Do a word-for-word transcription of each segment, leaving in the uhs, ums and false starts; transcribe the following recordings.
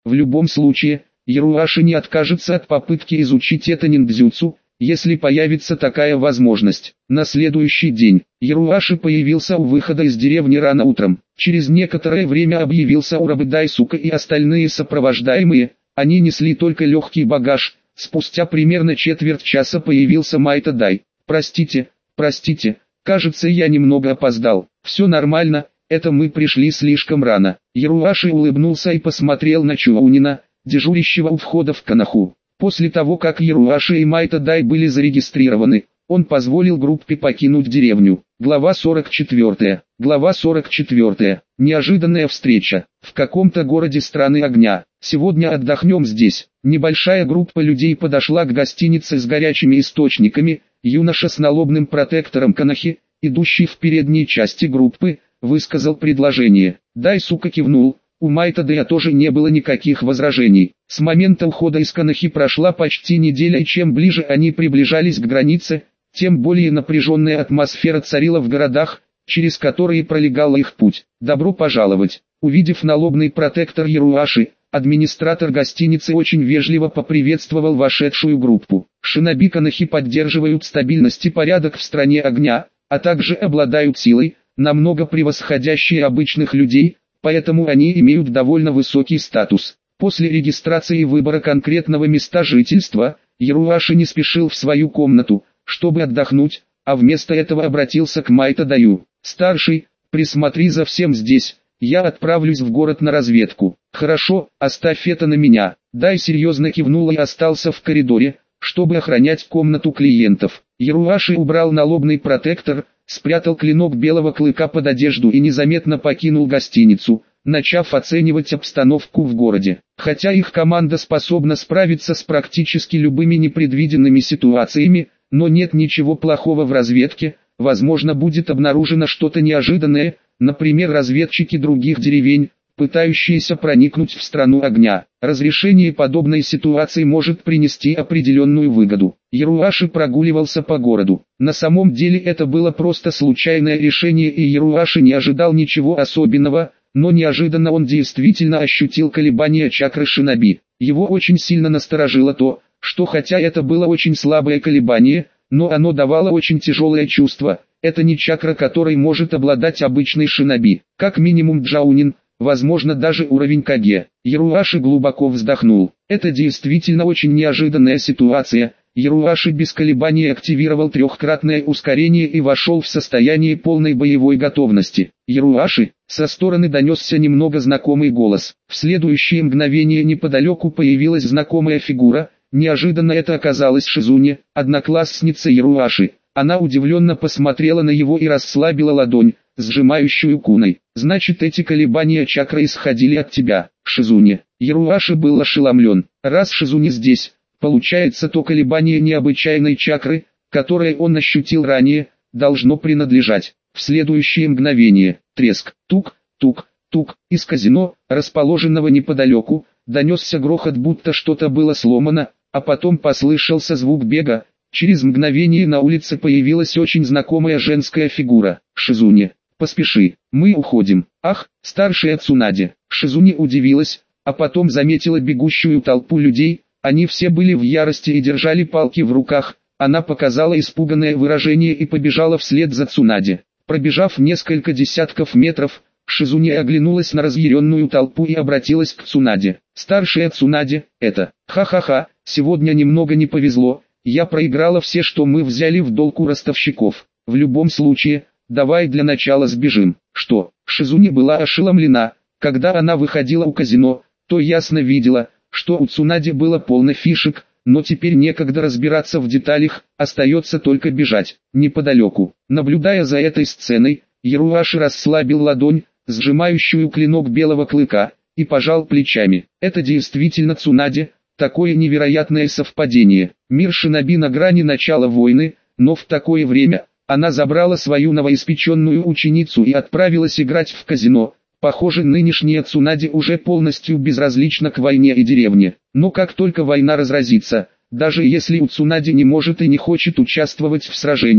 В любом случае, Яруаши не откажется от попытки изучить это ниндзюцу, если появится такая возможность. На следующий день, Яруаши появился у выхода из деревни рано утром. Через некоторое время объявился Урабы Дайсука и остальные сопровождаемые, они несли только легкий багаж. Спустя примерно четверть часа появился Майта Дай. «Простите, простите, кажется, я немного опоздал. Все нормально, это мы пришли слишком рано». Яруаши улыбнулся и посмотрел на Чуунина, дежурящего у входа в Канаху. После того, как Яруаши и Майта Дай были зарегистрированы, он позволил группе покинуть деревню. Глава сорок четыре. Глава сорок четыре. Неожиданная встреча. В каком-то городе страны огня. Сегодня отдохнем здесь. Небольшая группа людей подошла к гостинице с горячими источниками. Юноша с налобным протектором Канахи, идущий в передней части группы, высказал предложение. Дайсука кивнул. У Майта Дая тоже не было никаких возражений. С момента ухода из Канахи прошла почти неделя, и чем ближе они приближались к границе, тем более напряженная атмосфера царила в городах, через которые пролегал их путь. «Добро пожаловать!» Увидев налобный протектор Яруаши, администратор гостиницы очень вежливо поприветствовал вошедшую группу. Шиноби Канахи поддерживают стабильность и порядок в стране огня, а также обладают силой, намного превосходящей обычных людей, поэтому они имеют довольно высокий статус. После регистрации и выбора конкретного места жительства, Яруаши не спешил в свою комнату, чтобы отдохнуть, а вместо этого обратился к Майта Даю. «Старший, присмотри за всем здесь, я отправлюсь в город на разведку». «Хорошо, оставь это на меня». Дай серьезно кивнул и остался в коридоре, чтобы охранять комнату клиентов. Яруаши убрал налобный протектор, спрятал клинок белого клыка под одежду и незаметно покинул гостиницу, начав оценивать обстановку в городе. Хотя их команда способна справиться с практически любыми непредвиденными ситуациями, но нет ничего плохого в разведке, возможно будет обнаружено что-то неожиданное, например разведчики других деревень, пытающиеся проникнуть в страну огня. Разрешение подобной ситуации может принести определенную выгоду. Яруаши прогуливался по городу. На самом деле это было просто случайное решение, и Яруаши не ожидал ничего особенного, но неожиданно он действительно ощутил колебания чакры шиноби. Его очень сильно насторожило то, что хотя это было очень слабое колебание, но оно давало очень тяжелое чувство. Это не чакра, которой может обладать обычный шиноби, как минимум Джаунин, возможно даже уровень Каге. Яруаши глубоко вздохнул. Это действительно очень неожиданная ситуация. Яруаши без колебаний активировал трехкратное ускорение и вошел в состояние полной боевой готовности. «Яруаши!» Со стороны донесся немного знакомый голос. В следующее мгновение неподалеку появилась знакомая фигура. Неожиданно это оказалась Шизуне, одноклассница Яруаши. Она удивленно посмотрела на него и расслабила ладонь, сжимающую куной. «Значит, эти колебания чакры исходили от тебя, Шизуне». Яруаши был ошеломлен. Раз Шизуне здесь, получается, то колебание необычайной чакры, которое он ощутил ранее, должно принадлежать. В следующее мгновение, треск, тук, тук, тук, из казино, расположенного неподалеку, донесся грохот, будто что-то было сломано, а потом послышался звук бега. Через мгновение на улице появилась очень знакомая женская фигура. «Шизуне, поспеши, мы уходим». «Ах, старшая Цунаде». Шизуне удивилась, а потом заметила бегущую толпу людей. Они все были в ярости и держали палки в руках. Она показала испуганное выражение и побежала вслед за Цунаде. Пробежав несколько десятков метров, Шизуне оглянулась на разъяренную толпу и обратилась к Цунаде. «Старшая Цунаде, это, ха-ха-ха, сегодня немного не повезло, я проиграла все, что мы взяли в долг у ростовщиков. В любом случае, давай для начала сбежим». «Что?» Шизуне была ошеломлена. Когда она выходила у казино, то ясно видела, что у Цунаде было полно фишек, но теперь некогда разбираться в деталях, остается только бежать. Неподалеку, наблюдая за этой сценой, Яруаши расслабил ладонь, сжимающую клинок белого клыка, и пожал плечами. Это действительно Цунаде, такое невероятное совпадение. Мир шиноби на грани начала войны, но в такое время, она забрала свою новоиспеченную ученицу и отправилась играть в казино. Похоже, нынешняя Цунаде уже полностью безразлична к войне и деревне. Но как только война разразится, даже если у Цунаде не может и не хочет участвовать в сражениях,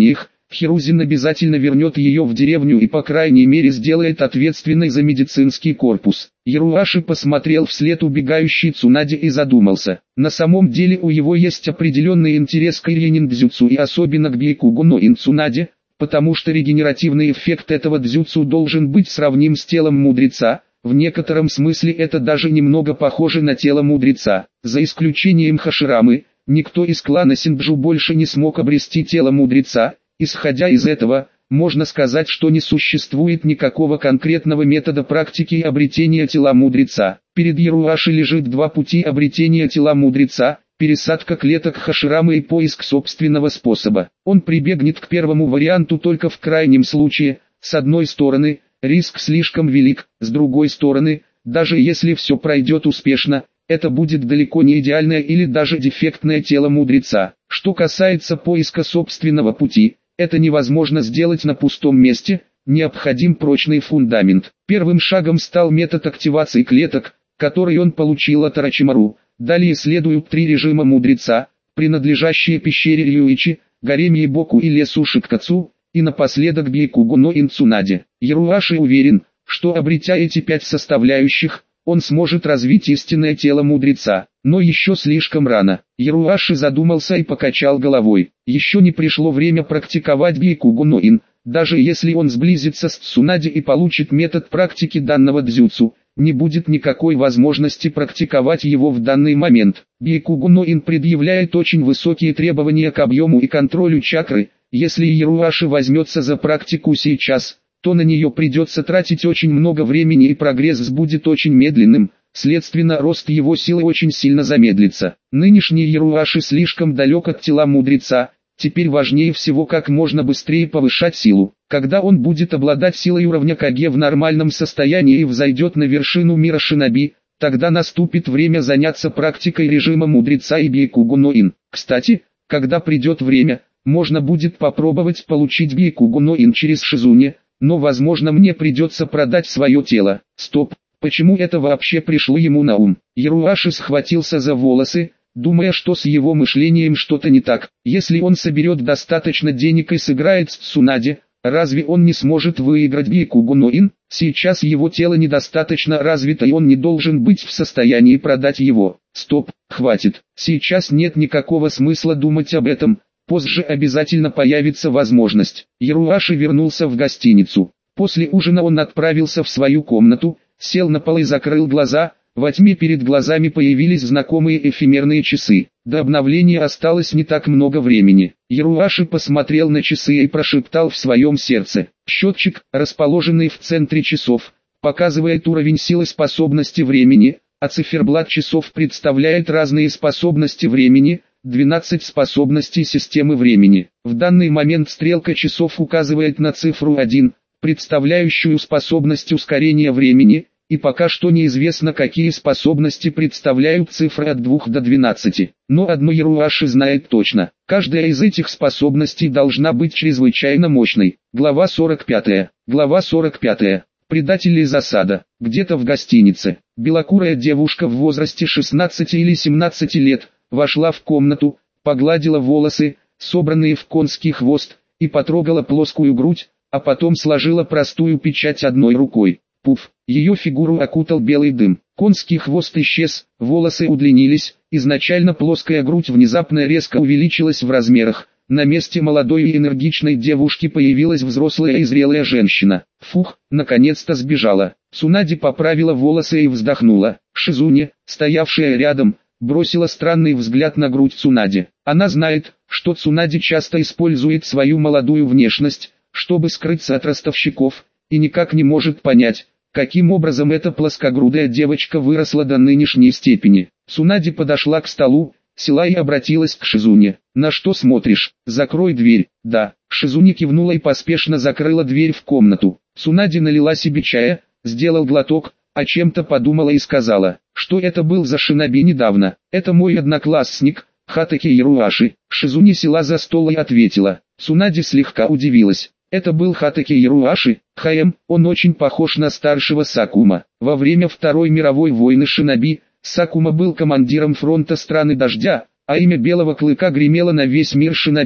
Хирузин обязательно вернет ее в деревню и по крайней мере сделает ответственной за медицинский корпус. Яруаши посмотрел вслед убегающей Цунаде и задумался. На самом деле у него есть определенный интерес к ирьянин-дзюцу и особенно к бейкугу но ин Цунаде, потому что регенеративный эффект этого дзюцу должен быть сравним с телом мудреца. В некотором смысле это даже немного похоже на тело мудреца. За исключением Хаширамы, никто из клана Синджу больше не смог обрести тело мудреца. Исходя из этого, можно сказать, что не существует никакого конкретного метода практики и обретения тела мудреца. Перед Яруаши лежит два пути обретения тела мудреца: пересадка клеток Хаширамы и поиск собственного способа. Он прибегнет к первому варианту только в крайнем случае. С одной стороны, риск слишком велик, с другой стороны, даже если все пройдет успешно, это будет далеко не идеальное или даже дефектное тело мудреца. Что касается поиска собственного пути, это невозможно сделать на пустом месте, необходим прочный фундамент. Первым шагом стал метод активации клеток, который он получил от Орочимару. Далее следуют три режима мудреца, принадлежащие пещере Рюичи, горе Мейбоку и лесу Шиккацу, и напоследок Бейкугу но ин Цунаде. Яруаши уверен, что обретя эти пять составляющих, он сможет развить истинное тело мудреца. Но еще слишком рано. Яруаши задумался и покачал головой. Еще не пришло время практиковать Бейкугу но ин. Даже если он сблизится с Цунаде и получит метод практики данного дзюцу, не будет никакой возможности практиковать его в данный момент. Бейкугу но ин предъявляет очень высокие требования к объему и контролю чакры. Если Яруаши возьмется за практику сейчас, то на нее придется тратить очень много времени и прогресс будет очень медленным, следственно рост его силы очень сильно замедлится. Нынешний Яруаши слишком далек от тела мудреца, теперь важнее всего как можно быстрее повышать силу. Когда он будет обладать силой уровня Каге в нормальном состоянии и взойдет на вершину мира шиноби, тогда наступит время заняться практикой режима мудреца и Бейкугу но ин. Кстати, когда придет время, можно будет попробовать получить Бейкугу но ин через Шизуне, но возможно мне придется продать свое тело. Стоп, почему это вообще пришло ему на ум? Яруаши схватился за волосы, думая, что с его мышлением что-то не так. Если он соберет достаточно денег и сыграет с Цунаде, разве он не сможет выиграть Бейкугу но ин? Сейчас его тело недостаточно развито и он не должен быть в состоянии продать его. Стоп, хватит, сейчас нет никакого смысла думать об этом. Позже обязательно появится возможность. Яруаши вернулся в гостиницу. После ужина он отправился в свою комнату, сел на пол и закрыл глаза. Во тьме перед глазами появились знакомые эфемерные часы. До обновления осталось не так много времени. Яруаши посмотрел на часы и прошептал в своем сердце. Счетчик, расположенный в центре часов, показывает уровень силы способности времени, а циферблат часов представляет разные способности времени, двенадцать способностей системы времени. В данный момент стрелка часов указывает на цифру один, представляющую способность ускорения времени, и пока что неизвестно, какие способности представляют цифры от двух до двенадцати. Но одно Яруаши знает точно: каждая из этих способностей должна быть чрезвычайно мощной. Глава сорок пятая. Глава сорок пятая. Предатели засада. Где-то в гостинице, белокурая девушка в возрасте шестнадцати или семнадцати лет, вошла в комнату, погладила волосы, собранные в конский хвост, и потрогала плоскую грудь, а потом сложила простую печать одной рукой. Пуф, ее фигуру окутал белый дым. Конский хвост исчез, волосы удлинились, изначально плоская грудь внезапно резко увеличилась в размерах. На месте молодой и энергичной девушки появилась взрослая и зрелая женщина. Фух, наконец-то сбежала. Цунаде поправила волосы и вздохнула. Шизуне, стоявшая рядом, бросила странный взгляд на грудь Цунаде. Она знает, что Цунаде часто использует свою молодую внешность, чтобы скрыться от ростовщиков, и никак не может понять, каким образом эта плоскогрудая девочка выросла до нынешней степени. Цунаде подошла к столу, села и обратилась к Шизуне. «На что смотришь? Закрой дверь». «Да». Шизуне кивнула и поспешно закрыла дверь в комнату. Цунаде налила себе чая, сделал глоток, о чем-то подумала и сказала, что это был за шиноби недавно. «Это мой одноклассник, Хатаки Яруаши». Шизуне села за стол и ответила. Цунаде слегка удивилась. Это был Хатаки Яруаши? Хаем, он очень похож на старшего Сакума. Во время Второй мировой войны шиноби, Сакума был командиром фронта страны Дождя, а имя Белого Клыка гремело на весь мир шиноби.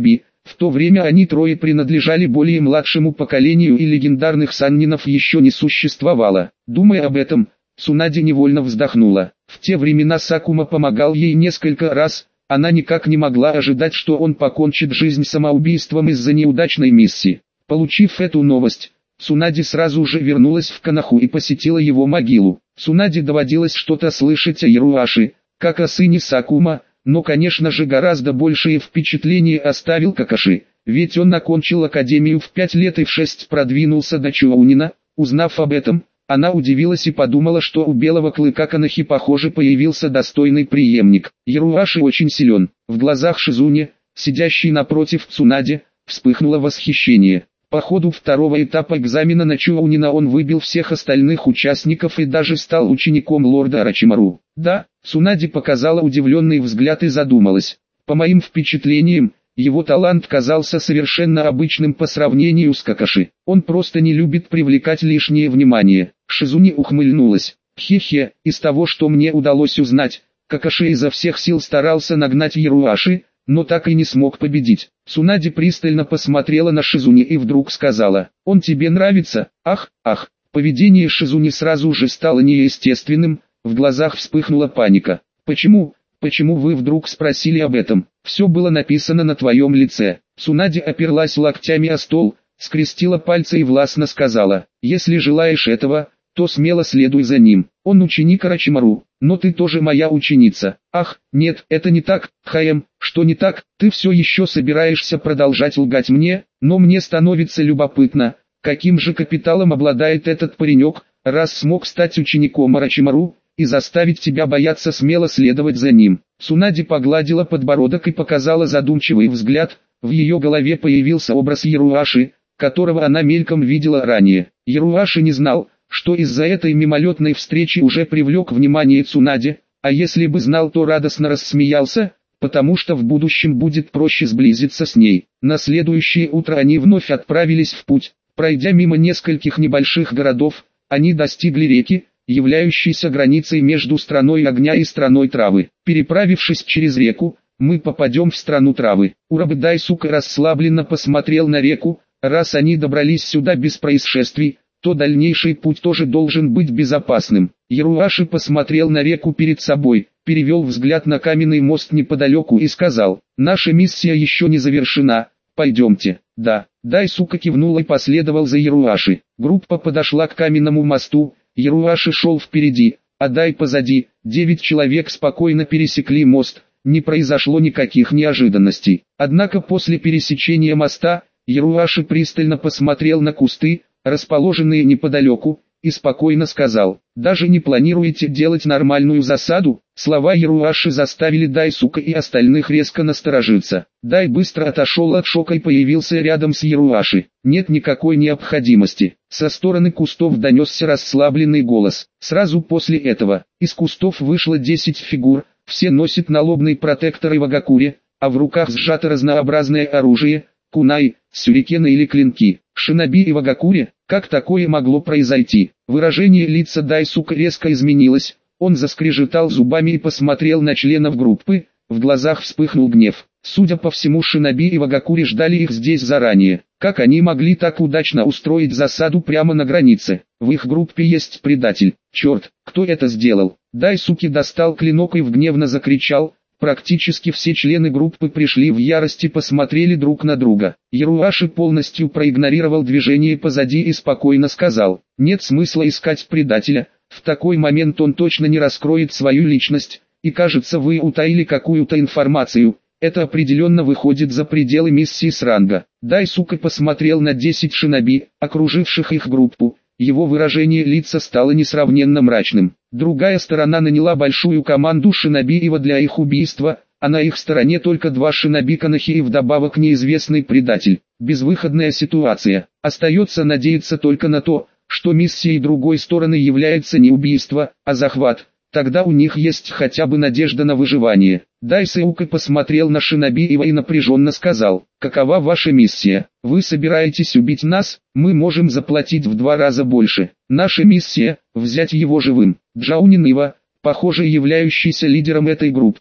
В то время они трое принадлежали более младшему поколению и легендарных саннинов еще не существовало. Думая об этом, Цунаде невольно вздохнула. В те времена Сакума помогал ей несколько раз, она никак не могла ожидать, что он покончит жизнь самоубийством из-за неудачной миссии. Получив эту новость, Цунаде сразу же вернулась в Коноху и посетила его могилу. Цунаде доводилось что-то слышать о Яруаши, как о сыне Сакума, но, конечно же, гораздо большее впечатление оставил Какаши, ведь он окончил академию в пять лет и в шесть продвинулся до Чуаунина. Узнав об этом, она удивилась и подумала, что у белого клыка Конохи, похоже, появился достойный преемник. Яруаши очень силен. В глазах Шизуни, сидящей напротив Цунаде, вспыхнуло восхищение. По ходу второго этапа экзамена на Чуаунина он выбил всех остальных участников и даже стал учеником лорда Орочимару. Да, Цунаде показала удивленный взгляд и задумалась. По моим впечатлениям, его талант казался совершенно обычным по сравнению с Какаши. Он просто не любит привлекать лишнее внимание. Шизуни ухмыльнулась. Хе-хе, из того, что мне удалось узнать, Какаши изо всех сил старался нагнать Яруаши, но так и не смог победить. Цунаде пристально посмотрела на Шизуни и вдруг сказала: «Он тебе нравится?» Ах, ах. Поведение Шизуни сразу же стало неестественным, в глазах вспыхнула паника. «Почему? Почему вы вдруг спросили об этом? Все было написано на твоем лице». Цунаде оперлась локтями о стол, скрестила пальцы и властно сказала: «Если желаешь этого, то смело следуй за ним. Он ученик Орочимару, но ты тоже моя ученица». «Ах, нет, это не так, Хаэм, что не так? Ты все еще собираешься продолжать лгать мне? Но мне становится любопытно, каким же капиталом обладает этот паренек, раз смог стать учеником Орочимару и заставить тебя бояться смело следовать за ним». Цунаде погладила подбородок и показала задумчивый взгляд. В ее голове появился образ Яруаши, которого она мельком видела ранее. Яруаши не знал, что из-за этой мимолетной встречи уже привлек внимание Цунаде, а если бы знал, то радостно рассмеялся, потому что в будущем будет проще сблизиться с ней. На следующее утро они вновь отправились в путь. Пройдя мимо нескольких небольших городов, они достигли реки, являющейся границей между страной огня и страной травы. Переправившись через реку, мы попадем в страну травы. Урабы Дайсука расслабленно посмотрел на реку. Раз они добрались сюда без происшествий, то дальнейший путь тоже должен быть безопасным. Яруаши посмотрел на реку перед собой, перевел взгляд на каменный мост неподалеку и сказал: «Наша миссия еще не завершена, пойдемте». «Да». Дайсука кивнул и последовал за Яруаши. Группа подошла к каменному мосту, Яруаши шел впереди, а Дай позади. Девять человек спокойно пересекли мост, не произошло никаких неожиданностей. Однако после пересечения моста, Яруаши пристально посмотрел на кусты, расположенные неподалеку, и спокойно сказал: «Даже не планируете делать нормальную засаду?» Слова Яруаши заставили Дайсука и остальных резко насторожиться. Дай быстро отошел от шока и появился рядом с Яруаши. «Нет никакой необходимости». Со стороны кустов донесся расслабленный голос. Сразу после этого, из кустов вышло десять фигур, все носят налобный протектор и вагакури, а в руках сжато разнообразное оружие, кунай, сюрикены или клинки. Шиноби и вагакури, как такое могло произойти? Выражение лица Дайсука резко изменилось, он заскрежетал зубами и посмотрел на членов группы, в глазах вспыхнул гнев. Судя по всему, шиноби и вагакури ждали их здесь заранее. Как они могли так удачно устроить засаду прямо на границе? В их группе есть предатель. Черт, кто это сделал? Дайсуки достал клинок и гневно закричал. Практически все члены группы пришли в ярость и посмотрели друг на друга. Яруаши полностью проигнорировал движение позади и спокойно сказал: «Нет смысла искать предателя, в такой момент он точно не раскроет свою личность, и кажется, вы утаили какую-то информацию, это определенно выходит за пределы миссии с ранга». Дайсука посмотрел на десять шиноби, окруживших их группу. Его выражение лица стало несравненно мрачным. Другая сторона наняла большую команду шиноби-ива для их убийства, а на их стороне только два шиноби Конохи и вдобавок неизвестный предатель. Безвыходная ситуация. Остается надеяться только на то, что миссией другой стороны является не убийство, а захват. Тогда у них есть хотя бы надежда на выживание. Дайсука посмотрел на шиноби-ива и напряженно сказал: «Какова ваша миссия? Вы собираетесь убить нас? Мы можем заплатить в два раза больше. Наша миссия – взять его живым». Джаунин-ива, похоже являющийся лидером этой группы,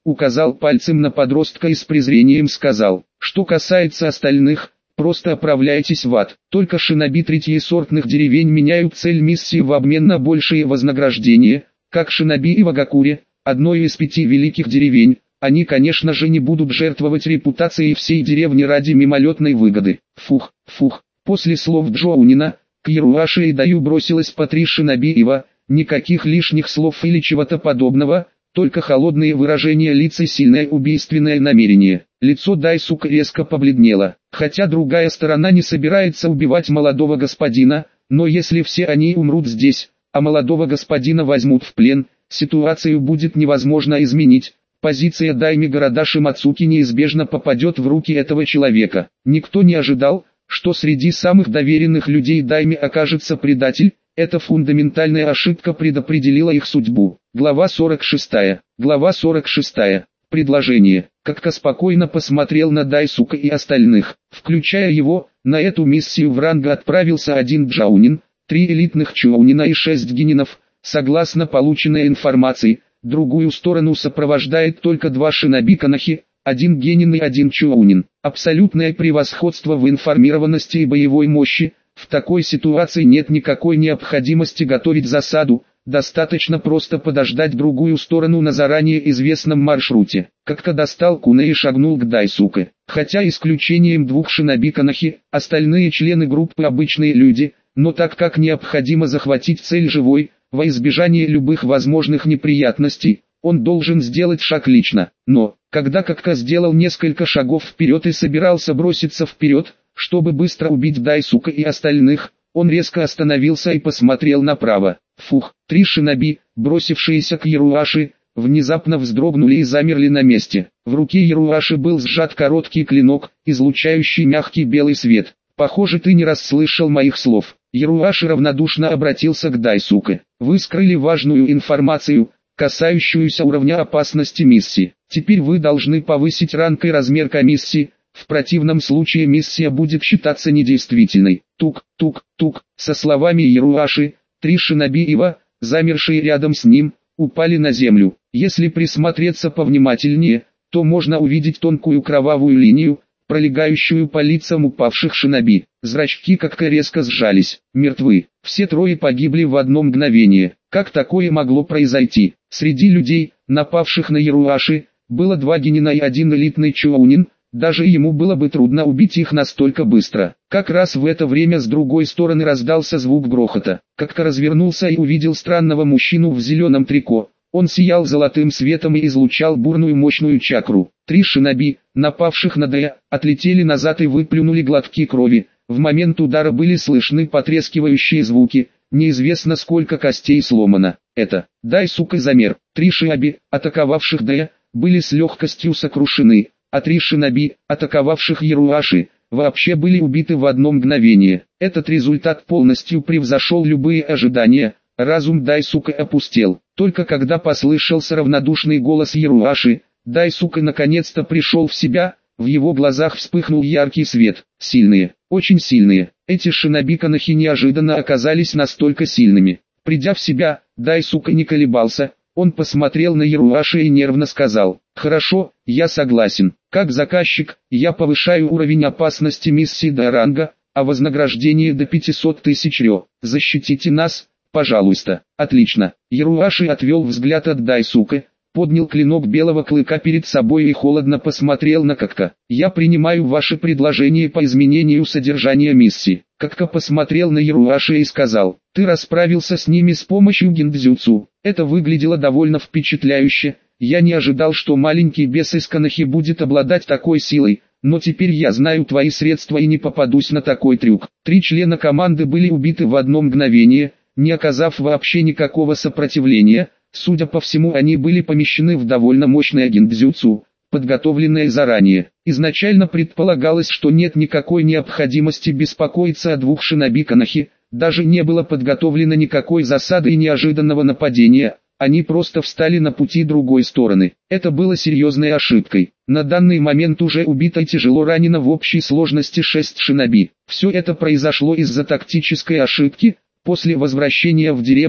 указал пальцем на подростка и с презрением сказал: «Что касается остальных, просто отправляйтесь в ад. Только шиноби третьесортных деревень меняют цель миссии в обмен на большее вознаграждение, как шиноби и Вагакуре, одной из пяти великих деревень. Они, конечно же, не будут жертвовать репутацией всей деревни ради мимолетной выгоды». Фух, фух. После слов Джоунина, к Яруаши и Даю бросилось по три шиноби Ива, никаких лишних слов или чего-то подобного, только холодные выражения лица и сильное убийственное намерение. Лицо Дайсука резко побледнело. Хотя другая сторона не собирается убивать молодого господина, но если все они умрут здесь, а молодого господина возьмут в плен, ситуацию будет невозможно изменить. Позиция Дайми города Шимацуки неизбежно попадет в руки этого человека. Никто не ожидал, что среди самых доверенных людей Дайми окажется предатель. Эта фундаментальная ошибка предопределила их судьбу. Глава сорок шестая. Глава сорок шестая. Предложение. Какка спокойно посмотрел на Дайсука и остальных. Включая его, на эту миссию в ранга отправился один Джаунин, три элитных Чоунина и шесть генинов. Согласно полученной информации, другую сторону сопровождает только два шиноби Канахи, один генин и один Чоунин. Абсолютное превосходство в информированности и боевой мощи. В такой ситуации нет никакой необходимости готовить засаду, достаточно просто подождать другую сторону на заранее известном маршруте. Какка достал куне и шагнул к Дайсуке. Хотя исключением двух шиноби Канахи, остальные члены группы обычные люди, но так как необходимо захватить цель живой, во избежание любых возможных неприятностей, он должен сделать шаг лично. Но, когда Какка сделал несколько шагов вперед и собирался броситься вперед, чтобы быстро убить Дайсука и остальных, он резко остановился и посмотрел направо. Фух, три шиноби, бросившиеся к Яруаши, внезапно вздрогнули и замерли на месте. В руке Яруаши был сжат короткий клинок, излучающий мягкий белый свет. «Похоже, ты не расслышал моих слов». Яруаши равнодушно обратился к Дайсуке. «Вы скрыли важную информацию, касающуюся уровня опасности миссии. Теперь вы должны повысить ранг и размер комиссии. В противном случае миссия будет считаться недействительной». Тук-тук-тук. Со словами Яруаши, три шиноби Ива, замершие рядом с ним, упали на землю. Если присмотреться повнимательнее, то можно увидеть тонкую кровавую линию, пролегающую по лицам упавших шиноби. Зрачки как-то резко сжались. Мертвы. Все трое погибли в одно мгновение. Как такое могло произойти? Среди людей, напавших на Яруаши, было два генина и один элитный Чоунин. Даже ему было бы трудно убить их настолько быстро. Как раз в это время с другой стороны раздался звук грохота. Какка развернулся и увидел странного мужчину в зеленом трико. Он сиял золотым светом и излучал бурную мощную чакру. Три шиноби, напавших на Дая, отлетели назад и выплюнули глотки крови. В момент удара были слышны потрескивающие звуки. Неизвестно сколько костей сломано. Это Дайсука замер. Три шиноби, атаковавших Дая, были с легкостью сокрушены. А три шиноби, атаковавших Яруаши, вообще были убиты в одно мгновение. Этот результат полностью превзошел любые ожидания. Разум Дайсука опустел. Только когда послышался равнодушный голос Яруаши, Дайсука наконец-то пришел в себя, в его глазах вспыхнул яркий свет. Сильные, очень сильные. Эти шиноби Канахи неожиданно оказались настолько сильными. Придя в себя, Дайсука не колебался. Он посмотрел на Яруаши и нервно сказал: «Хорошо, я согласен. Как заказчик, я повышаю уровень опасности миссии до ранга, а вознаграждение до пятисот тысяч рё. Защитите нас, пожалуйста». «Отлично». Яруаши отвел взгляд от Дайсука, поднял клинок белого клыка перед собой и холодно посмотрел на Какка. «Я принимаю ваше предложение по изменению содержания миссии». Какка посмотрел на Яруаши и сказал: «Ты расправился с ними с помощью гиндзюцу». Это выглядело довольно впечатляюще. Я не ожидал, что маленький бес из Канахи будет обладать такой силой, но теперь я знаю твои средства и не попадусь на такой трюк. Три члена команды были убиты в одно мгновение, не оказав вообще никакого сопротивления. Судя по всему, они были помещены в довольно мощное гиндзюцу, подготовленное заранее. Изначально предполагалось, что нет никакой необходимости беспокоиться о двух шиноби Канахи, даже не было подготовлено никакой засады и неожиданного нападения, они просто встали на пути другой стороны. Это было серьезной ошибкой. На данный момент уже убито и тяжело ранено в общей сложности шесть шиноби. Все это произошло из-за тактической ошибки. После возвращения в деревню,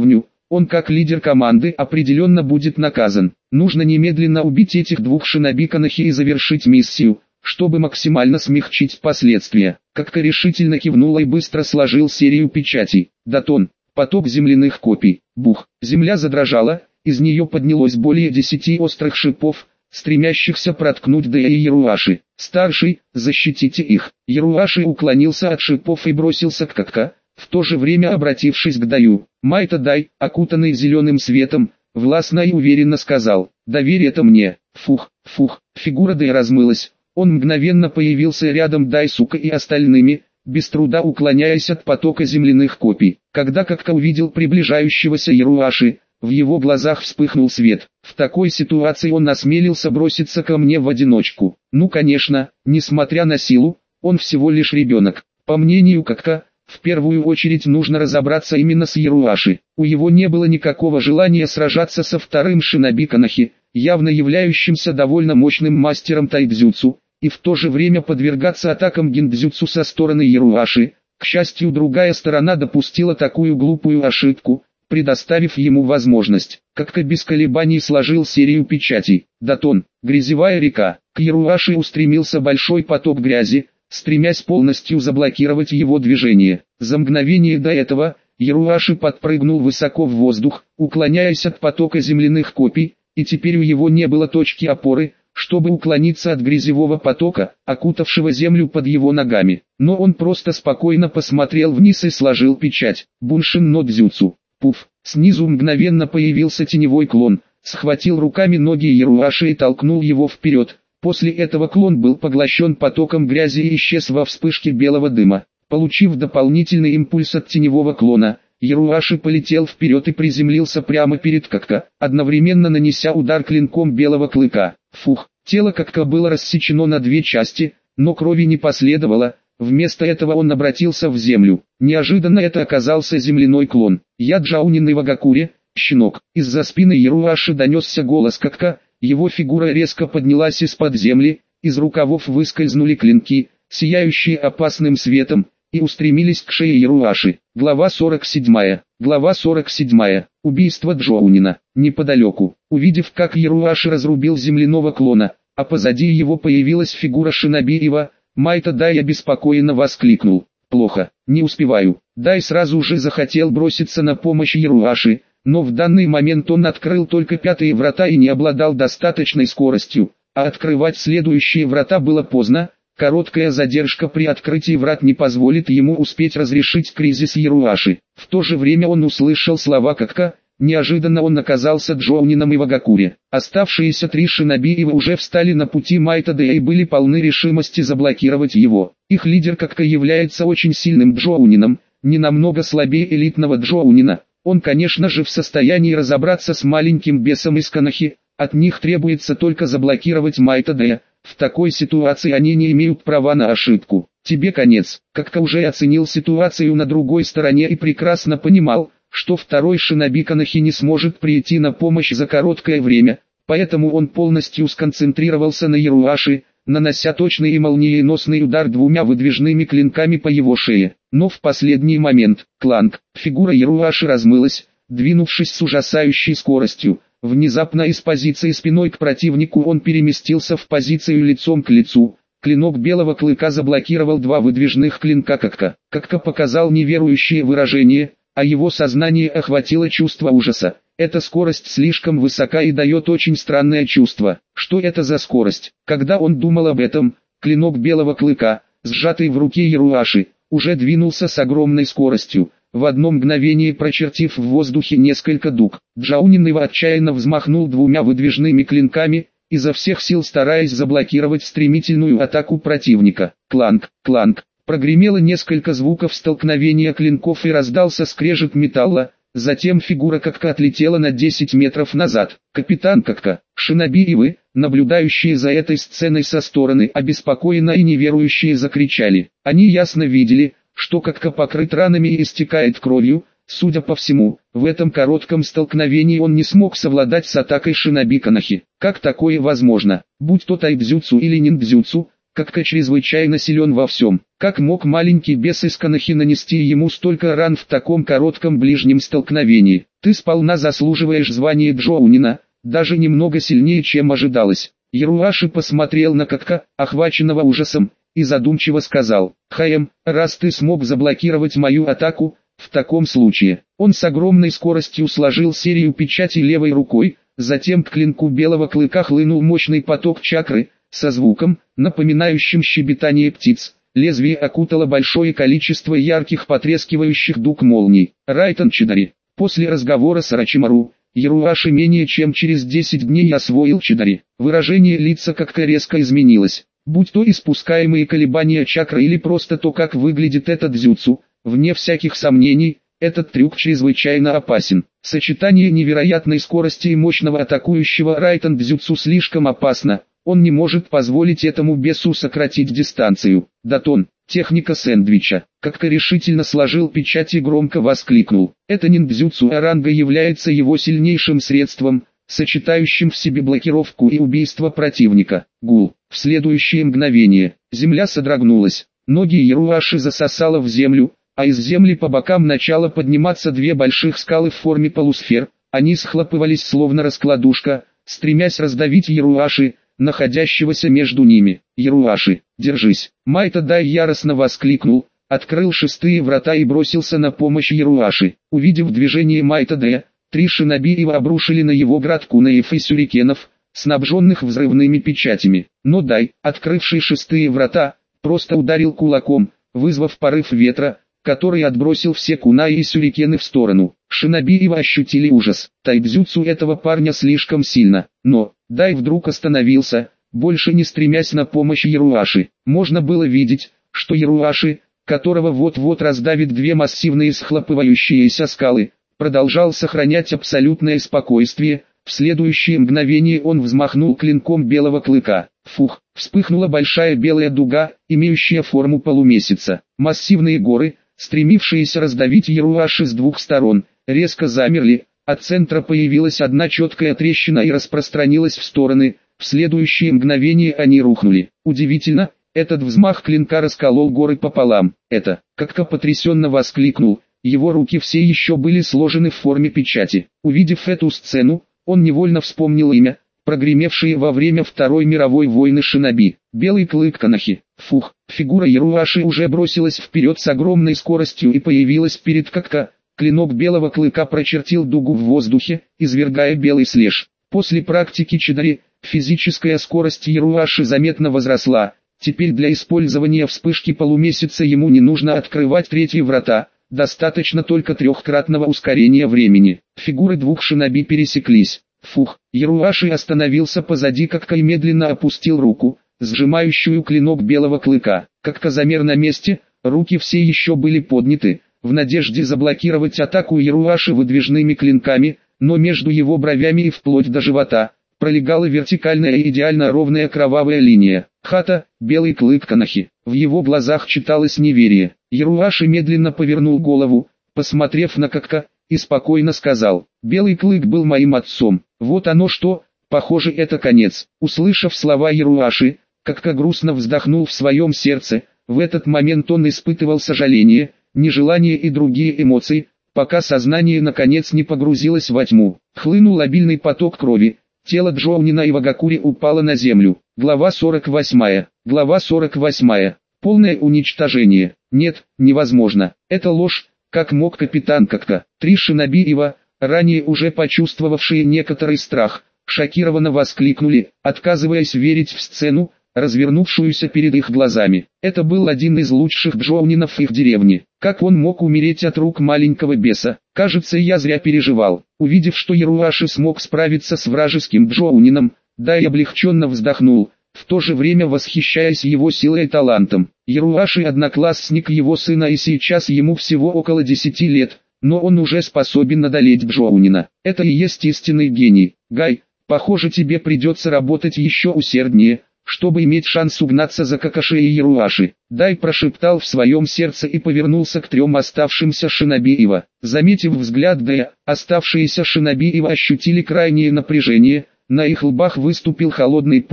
Он как лидер команды определенно будет наказан. Нужно немедленно убить этих двух шиноби Канахи и завершить миссию, чтобы максимально смягчить последствия. Как-то решительно кивнул и быстро сложил серию печатей. Датон. Поток земляных копий. Бух. Земля задрожала, из нее поднялось более десяти острых шипов, стремящихся проткнуть Дэя и Яруаши. «Старший, защитите их!» Яруаши уклонился от шипов и бросился к Какка, в то же время обратившись к Даю. Майта Дай, окутанный зеленым светом, властно и уверенно сказал: «Доверь это мне». Фух, фух, фигура Дая размылась. Он мгновенно появился рядом Дайсука и остальными, без труда уклоняясь от потока земляных копий. Когда Какка увидел приближающегося Яруаши, в его глазах вспыхнул свет. В такой ситуации он осмелился броситься ко мне в одиночку. Ну конечно, несмотря на силу, он всего лишь ребенок. По мнению Какка, в первую очередь нужно разобраться именно с Яруаши. У его не было никакого желания сражаться со вторым шиноби Канахи, явно являющимся довольно мощным мастером тайцзюцу, и в то же время подвергаться атакам гиндзюцу со стороны Яруаши. К счастью, другая сторона допустила такую глупую ошибку, предоставив ему возможность. Какка без колебаний сложил серию печатей. Датон. Грязевая река. К Яруаши устремился большой поток грязи, стремясь полностью заблокировать его движение. За мгновение до этого, Яруаши подпрыгнул высоко в воздух, уклоняясь от потока земляных копий, и теперь у него не было точки опоры, чтобы уклониться от грязевого потока, окутавшего землю под его ногами. Но он просто спокойно посмотрел вниз и сложил печать. Буншин но дзюцу. Пуф, снизу мгновенно появился теневой клон, схватил руками ноги Яруаши и толкнул его вперед. После этого клон был поглощен потоком грязи и исчез во вспышке белого дыма. Получив дополнительный импульс от теневого клона, Яруаши полетел вперед и приземлился прямо перед Какка, одновременно нанеся удар клинком белого клыка. Фух, тело Какка было рассечено на две части, но крови не последовало. Вместо этого он обратился в землю. Неожиданно это оказался земляной клон. «Я Джаунин Ивагакуре, щенок». Из-за спины Яруаши донесся голос Какка, его фигура резко поднялась из-под земли, из рукавов выскользнули клинки, сияющие опасным светом, и устремились к шее Яруаши. Глава сорок седьмая. Глава сорок седьмая. Убийство Джоунина. Неподалеку, увидев, как Яруаши разрубил земляного клона, а позади его появилась фигура шиноби Ива, Майта Дай обеспокоенно воскликнул: «Плохо, не успеваю». Дай сразу же захотел броситься на помощь Яруаши, но в данный момент он открыл только пятые врата и не обладал достаточной скоростью, а открывать следующие врата было поздно. Короткая задержка при открытии врат не позволит ему успеть разрешить кризис Яруаши. В то же время он услышал слова Какка. Неожиданно он оказался Джоунином Ивагакуре. Оставшиеся три шиноби Ива уже встали на пути Майта Дэя и были полны решимости заблокировать его. Их лидер Какка является очень сильным Джоунином, не намного слабее элитного Джоунина. Он, конечно же, в состоянии разобраться с маленьким бесом из Канахи. От них требуется только заблокировать Майта Дэя. В такой ситуации они не имеют права на ошибку. Тебе конец. Какка уже оценил ситуацию на другой стороне и прекрасно понимал, что второй шиноби Канахи не сможет прийти на помощь за короткое время, поэтому он полностью сконцентрировался на Яруаши, нанося точный и молниеносный удар двумя выдвижными клинками по его шее. Но в последний момент, кланг, фигура Яруаши размылась, двинувшись с ужасающей скоростью. Внезапно из позиции спиной к противнику он переместился в позицию лицом к лицу. Клинок белого клыка заблокировал два выдвижных клинка Какка. Какка показал неверующее выражение, а его сознание охватило чувство ужаса. Эта скорость слишком высока и дает очень странное чувство. Что это за скорость? Когда он думал об этом, клинок белого клыка, сжатый в руке Яруаши, уже двинулся с огромной скоростью, в одно мгновение прочертив в воздухе несколько дуг. Джаунин Ива отчаянно взмахнул двумя выдвижными клинками, изо всех сил стараясь заблокировать стремительную атаку противника. Кланг, кланг. Прогремело несколько звуков столкновения клинков и раздался скрежет металла, затем фигура Какка отлетела на десять метров назад. Капитан Какка, шиноби Ивы, наблюдающие за этой сценой со стороны, обеспокоенно и неверующие закричали. Они ясно видели, что Какка покрыт ранами и истекает кровью. Судя по всему, в этом коротком столкновении он не смог совладать с атакой шиноби Канахи. Как такое возможно? Будь то тайцзюцу или ниндзюцу, Какка чрезвычайно силен во всем. Как мог маленький бес из Канахи нанести ему столько ран в таком коротком ближнем столкновении? Ты сполна заслуживаешь звания Джоунина, даже немного сильнее, чем ожидалось. Яруаши посмотрел на Какка, охваченного ужасом, и задумчиво сказал: «Хаем, раз ты смог заблокировать мою атаку, в таком случае...» Он с огромной скоростью сложил серию печатей левой рукой, затем к клинку белого клыка хлынул мощный поток чакры, со звуком, напоминающим щебетание птиц. Лезвие окутало большое количество ярких потрескивающих дуг молний. Райтон Чидари. После разговора с Орочимару, Яруаши менее чем через десять дней освоил Чидари. Выражение лица как-то резко изменилось. Будь то испускаемые колебания чакры или просто то, как выглядит этот дзюцу, вне всяких сомнений, этот трюк чрезвычайно опасен. Сочетание невероятной скорости и мощного атакующего Райтон дзюцу слишком опасно. Он не может позволить этому бесу сократить дистанцию. Датон, техника сэндвича. Как-то решительно сложил печать и громко воскликнул: «Это ниндзюцу Оранга является его сильнейшим средством, сочетающим в себе блокировку и убийство противника». Гул. В следующее мгновение земля содрогнулась. Ноги Яруаши засосало в землю, а из земли по бокам начало подниматься две больших скалы в форме полусфер. Они схлопывались словно раскладушка, стремясь раздавить Яруаши, находящегося между ними. «Яруаши, держись!» Майта Дай яростно воскликнул, открыл шестые врата и бросился на помощь Яруаши. Увидев движение Майта Дая, три шинобиева обрушили на его град кунаев и сюрикенов, снабженных взрывными печатями. Но Дай, открывший шестые врата, просто ударил кулаком, вызвав порыв ветра, который отбросил все кунаи и сюрикены в сторону. Шинобиева ощутили ужас. Тайдзюцу этого парня слишком сильно. Но Дай вдруг остановился, больше не стремясь на помощь Яруаши. Можно было видеть, что Яруаши, которого вот-вот раздавит две массивные схлопывающиеся скалы, продолжал сохранять абсолютное спокойствие. В следующее мгновение он взмахнул клинком белого клыка. Фух, вспыхнула большая белая дуга, имеющая форму полумесяца. Массивные горы, стремившиеся раздавить Яруаши с двух сторон, резко замерли. От центра появилась одна четкая трещина и распространилась в стороны. В следующее мгновение они рухнули. Удивительно, этот взмах клинка расколол горы пополам. Это, как-то потрясенно воскликнул, его руки все еще были сложены в форме печати. Увидев эту сцену, он невольно вспомнил имя, прогремевшее во время Второй мировой войны шиноби. Белый клык Канахи. Фух, фигура Яруаши уже бросилась вперед с огромной скоростью и появилась перед Какка. Клинок белого клыка прочертил дугу в воздухе, извергая белый слежь. После практики Чидари, физическая скорость Яруаши заметно возросла. Теперь для использования вспышки полумесяца ему не нужно открывать третьи врата, достаточно только трехкратного ускорения времени. Фигуры двух шиноби пересеклись. Фух, Яруаши остановился позади Какка и медленно опустил руку, сжимающую клинок белого клыка. Какка замер на месте, руки все еще были подняты, в надежде заблокировать атаку Яруаши выдвижными клинками, но между его бровями и вплоть до живота пролегала вертикальная и идеально ровная кровавая линия. Хата, белый клык Канахи. В его глазах читалось неверие. Яруаши медленно повернул голову, посмотрев на Какка, и спокойно сказал: «Белый клык был моим отцом. Вот оно что, похоже, это конец». Услышав слова Яруаши, Какка грустно вздохнул в своем сердце. В этот момент он испытывал сожаление, нежелание и другие эмоции, пока сознание наконец не погрузилось во тьму. Хлынул обильный поток крови. Тело Джоунина Ивагакури упало на землю. Глава сорок восьмая. Глава сорок восьмая. Полное уничтожение. Нет, невозможно. Это ложь. Как мог капитан Какка? Три шинобиева, ранее уже почувствовавшие некоторый страх, шокированно воскликнули, отказываясь верить в сцену, развернувшуюся перед их глазами. Это был один из лучших джоунинов их деревни. Как он мог умереть от рук маленького беса? Кажется, я зря переживал. Увидев, что Яруаши смог справиться с вражеским джоунином, Дай облегченно вздохнул, в то же время восхищаясь его силой и талантом. Яруаши одноклассник его сына, и сейчас ему всего около десяти лет, но он уже способен одолеть джоунина. Это и есть истинный гений. Гай, похоже, тебе придется работать еще усерднее, чтобы иметь шанс угнаться за Какаши и Яруаши. Дай прошептал в своем сердце и повернулся к трем оставшимся шинобиева. Заметив взгляд Дая, оставшиеся шинобиева ощутили крайнее напряжение, на их лбах выступил холодный пот,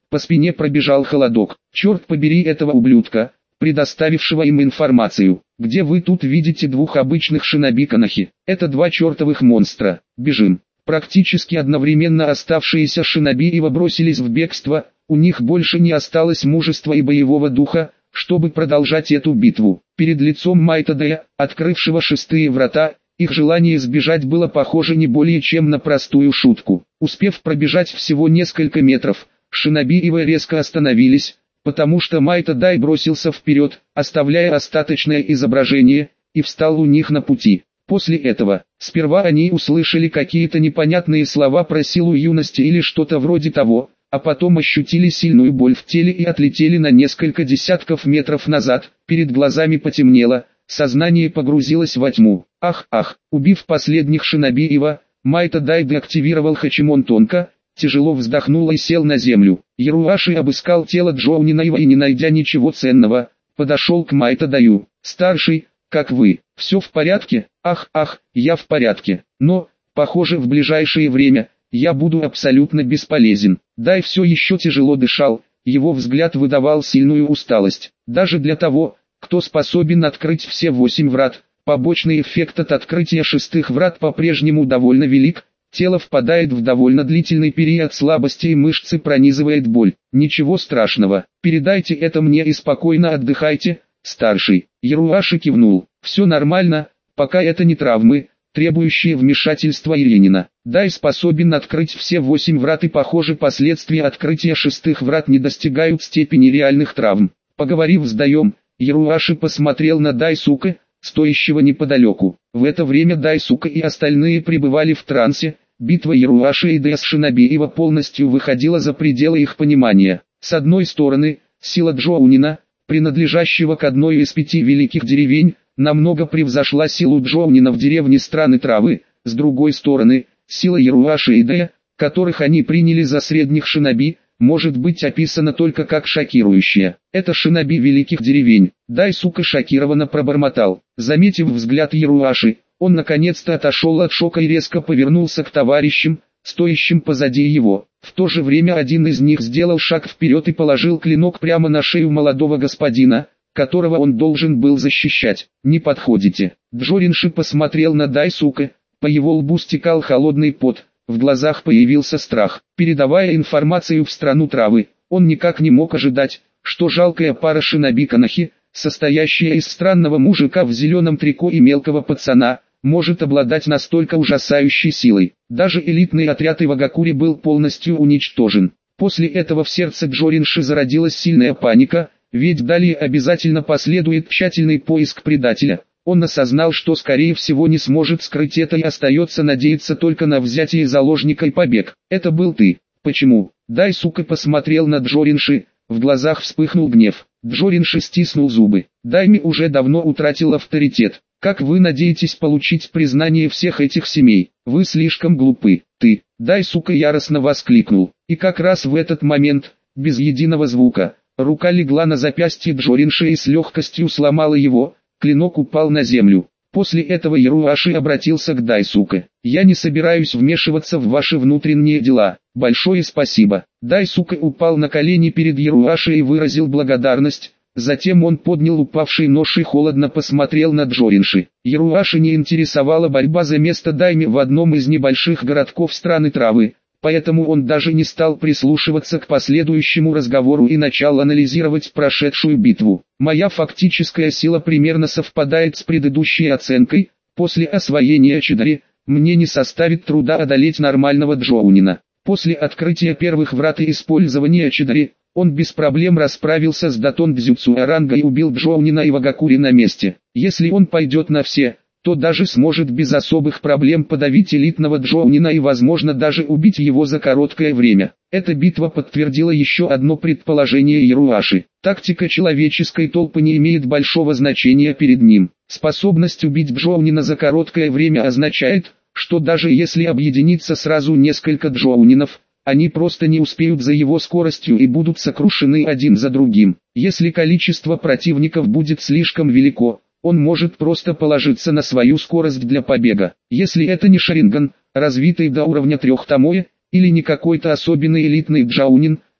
По спине пробежал холодок. Черт побери этого ублюдка, предоставившего им информацию. Где вы тут видите двух обычных шиноби Канахи? Это два чертовых монстра. Бежим. Практически одновременно оставшиеся шиноби Ива бросились в бегство. У них больше не осталось мужества и боевого духа, чтобы продолжать эту битву. Перед лицом Майтадея, открывшего шестые врата, их желание сбежать было похоже не более чем на простую шутку. Успев пробежать всего несколько метров, шиноби Ива резко остановились, потому что Майтадей бросился вперед, оставляя остаточное изображение, и встал у них на пути. После этого, сперва они услышали какие-то непонятные слова про силу юности или что-то вроде того, а потом ощутили сильную боль в теле и отлетели на несколько десятков метров назад, перед глазами потемнело, сознание погрузилось во тьму. Ах, ах, убив последних шиноби Ива, Майтадей деактивировал Хачимон Тонко, тяжело вздохнул и сел на землю. Яруаши обыскал тело Джоунина Ива и, не найдя ничего ценного, подошел к Майтадею. «Старший, как вы? Все в порядке?» «Ах, ах, я в порядке, но, похоже, в ближайшее время я буду абсолютно бесполезен». Дай все еще тяжело дышал, его взгляд выдавал сильную усталость. Даже для того, кто способен открыть все восемь врат, побочный эффект от открытия шестых врат по-прежнему довольно велик. Тело впадает в довольно длительный период слабости и мышцы пронизывает боль. Ничего страшного, передайте это мне и спокойно отдыхайте, старший. Яруаши кивнул. Все нормально, пока это не травмы, требующие вмешательства Иринина. Дай способен открыть все восемь врат, и похоже последствия открытия шестых врат не достигают степени реальных травм. Поговорив с Даем, Яруаши посмотрел на Дайсука, стоящего неподалеку. В это время Дайсука и остальные пребывали в трансе. Битва Яруаши и Дэ с шиноби Ива полностью выходила за пределы их понимания. С одной стороны, сила Джоунина, принадлежащего к одной из пяти великих деревень, намного превзошла силу Джоунина в деревне Страны Травы. С другой стороны, сила Яруаши и Дэ, которых они приняли за средних шиноби, может быть описана только как шокирующая. Это шиноби великих деревень. Дайсука шокированно пробормотал. Заметив взгляд Яруаши, он наконец-то отошел от шока и резко повернулся к товарищам, стоящим позади его. В то же время один из них сделал шаг вперед и положил клинок прямо на шею молодого господина, которого он должен был защищать. «Не подходите». Джоринши посмотрел на Дайсука, по его лбу стекал холодный пот. В глазах появился страх. Передавая информацию в страну травы, он никак не мог ожидать, что жалкая пара шиноби Канахи, состоящая из странного мужика в зеленом трико и мелкого пацана, может обладать настолько ужасающей силой. Даже элитный отряд Ивагакури был полностью уничтожен. После этого в сердце Джоринши зародилась сильная паника, ведь далее обязательно последует тщательный поиск предателя. Он осознал, что скорее всего не сможет скрыть это и остается надеяться только на взятие заложника и побег. «Это был ты. Почему?» Дайсука посмотрел на Джоринши, в глазах вспыхнул гнев. Джоринши стиснул зубы. Дайми уже давно утратил авторитет. «Как вы надеетесь получить признание всех этих семей? Вы слишком глупы. Ты!» Дайсука яростно воскликнул. И как раз в этот момент, без единого звука, рука легла на запястье Джоринши и с легкостью сломала его. Клинок упал на землю. После этого Яруаши обратился к Дайсука. «Я не собираюсь вмешиваться в ваши внутренние дела. Большое спасибо». Дайсука упал на колени перед Яруаши и выразил благодарность. Затем он поднял упавший нож и холодно посмотрел на Джоринши. Яруаши не интересовала борьба за место Дайми в одном из небольших городков Страны Травы. Поэтому он даже не стал прислушиваться к последующему разговору и начал анализировать прошедшую битву. «Моя фактическая сила примерно совпадает с предыдущей оценкой. После освоения Чидари, мне не составит труда одолеть нормального Джоунина. После открытия первых врат и использования Чидари, он без проблем расправился с Датон Дзюцу Аранга и убил Джоунина и Вагакури на месте. Если он пойдет на все, то даже сможет без особых проблем подавить элитного Джоунина и возможно даже убить его за короткое время. Эта битва подтвердила еще одно предположение Яруаши. Тактика человеческой толпы не имеет большого значения перед ним. Способность убить Джоунина за короткое время означает, что даже если объединится сразу несколько Джоунинов, они просто не успеют за его скоростью и будут сокрушены один за другим. Если количество противников будет слишком велико, он может просто положиться на свою скорость для побега. Если это не Шаринган, развитый до уровня трех Томоэ, или не какой-то особенный элитный Джоунин,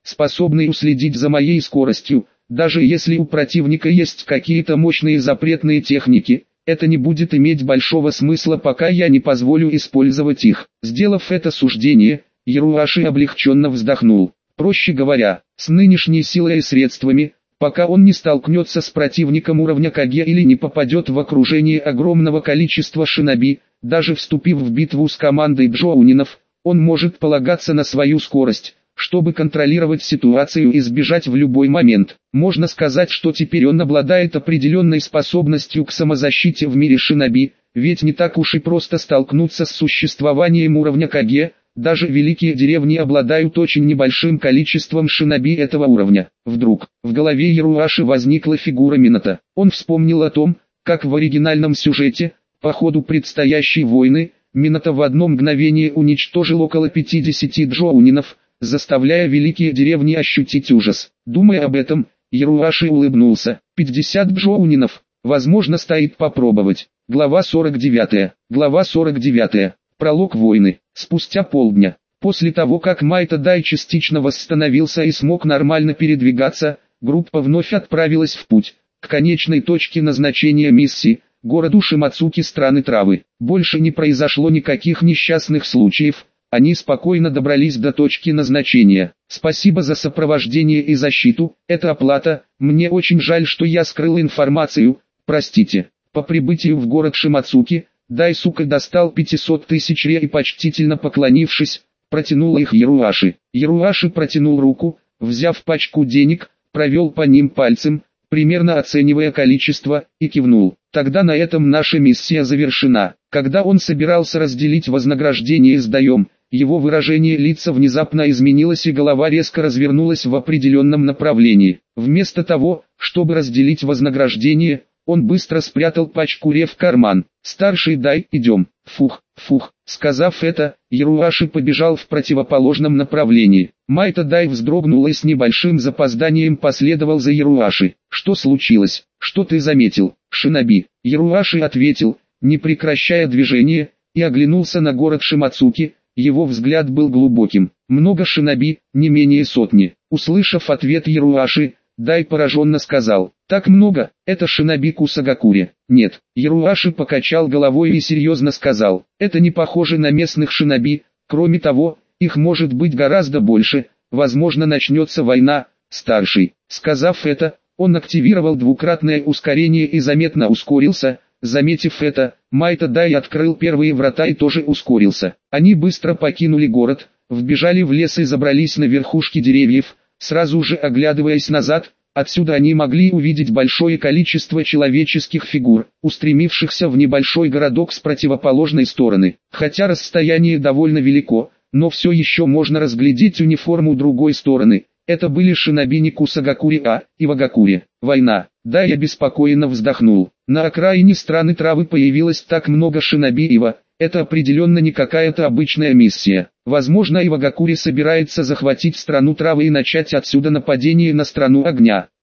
способный уследить за моей скоростью. Даже если у противника есть какие-то мощные запретные техники, это не будет иметь большого смысла, пока я не позволю использовать их. Сделав это суждение, Яруаши облегченно вздохнул. Проще говоря, с нынешней силой и средствами, пока он не столкнется с противником уровня Каге или не попадет в окружение огромного количества шиноби, даже вступив в битву с командой джоунинов, он может полагаться на свою скорость, чтобы контролировать ситуацию и сбежать в любой момент. Можно сказать, что теперь он обладает определенной способностью к самозащите в мире шиноби, ведь не так уж и просто столкнуться с существованием уровня Каге. Даже великие деревни обладают очень небольшим количеством шиноби этого уровня. Вдруг, в голове Яруаши возникла фигура Минато. Он вспомнил о том, как в оригинальном сюжете, по ходу предстоящей войны, Минато в одно мгновение уничтожил около пятидесяти джоунинов, заставляя великие деревни ощутить ужас. Думая об этом, Яруаши улыбнулся. пятьдесят джоунинов, возможно, стоит попробовать. Глава сорок девятая. Глава сорок девятая. Пролог войны. Спустя полдня, после того как Майта Дай частично восстановился и смог нормально передвигаться, группа вновь отправилась в путь, к конечной точке назначения миссии, городу Шимацуки страны Травы. Больше не произошло никаких несчастных случаев, они спокойно добрались до точки назначения. Спасибо за сопровождение и защиту, это оплата, мне очень жаль, что я скрыл информацию, простите. По прибытию в город Шимацуки, Дайсука достал пятьсот тысяч ре и, почтительно поклонившись, протянул их Яруаши. Яруаши протянул руку, взяв пачку денег, провел по ним пальцем, примерно оценивая количество, и кивнул. Тогда на этом наша миссия завершена. Когда он собирался разделить вознаграждение с Даем, его выражение лица внезапно изменилось и голова резко развернулась в определенном направлении. Вместо того, чтобы разделить вознаграждение, он быстро спрятал пачку ре в карман. «Старший Дай, идем». Фух, фух. Сказав это, Яруаши побежал в противоположном направлении. Майта Дай вздрогнул и с небольшим запозданием последовал за Яруаши. «Что случилось? Что ты заметил, шиноби?» Яруаши ответил, не прекращая движения, и оглянулся на город Шимацуки. Его взгляд был глубоким. «Много шиноби, не менее сотни». Услышав ответ Яруаши, Дай пораженно сказал: «Так много, это шиноби Кусагакури». «Нет». Яруаши покачал головой и серьезно сказал: «Это не похоже на местных шиноби, кроме того, их может быть гораздо больше, возможно, начнется война, старший». Сказав это, он активировал двукратное ускорение и заметно ускорился. Заметив это, Майта Дай открыл первые врата и тоже ускорился. Они быстро покинули город, вбежали в лес и забрались на верхушки деревьев. Сразу же оглядываясь назад, отсюда они могли увидеть большое количество человеческих фигур, устремившихся в небольшой городок с противоположной стороны. Хотя расстояние довольно велико, но все еще можно разглядеть униформу другой стороны. Это были шиноби не Кусагакури, а Ивагакури. Война. Да, я беспокойно вздохнул. На окраине страны Травы появилось так много шиноби Ива. Это определенно не какая-то обычная миссия. Возможно, Ивагакури собирается захватить страну Травы и начать отсюда нападение на страну Огня.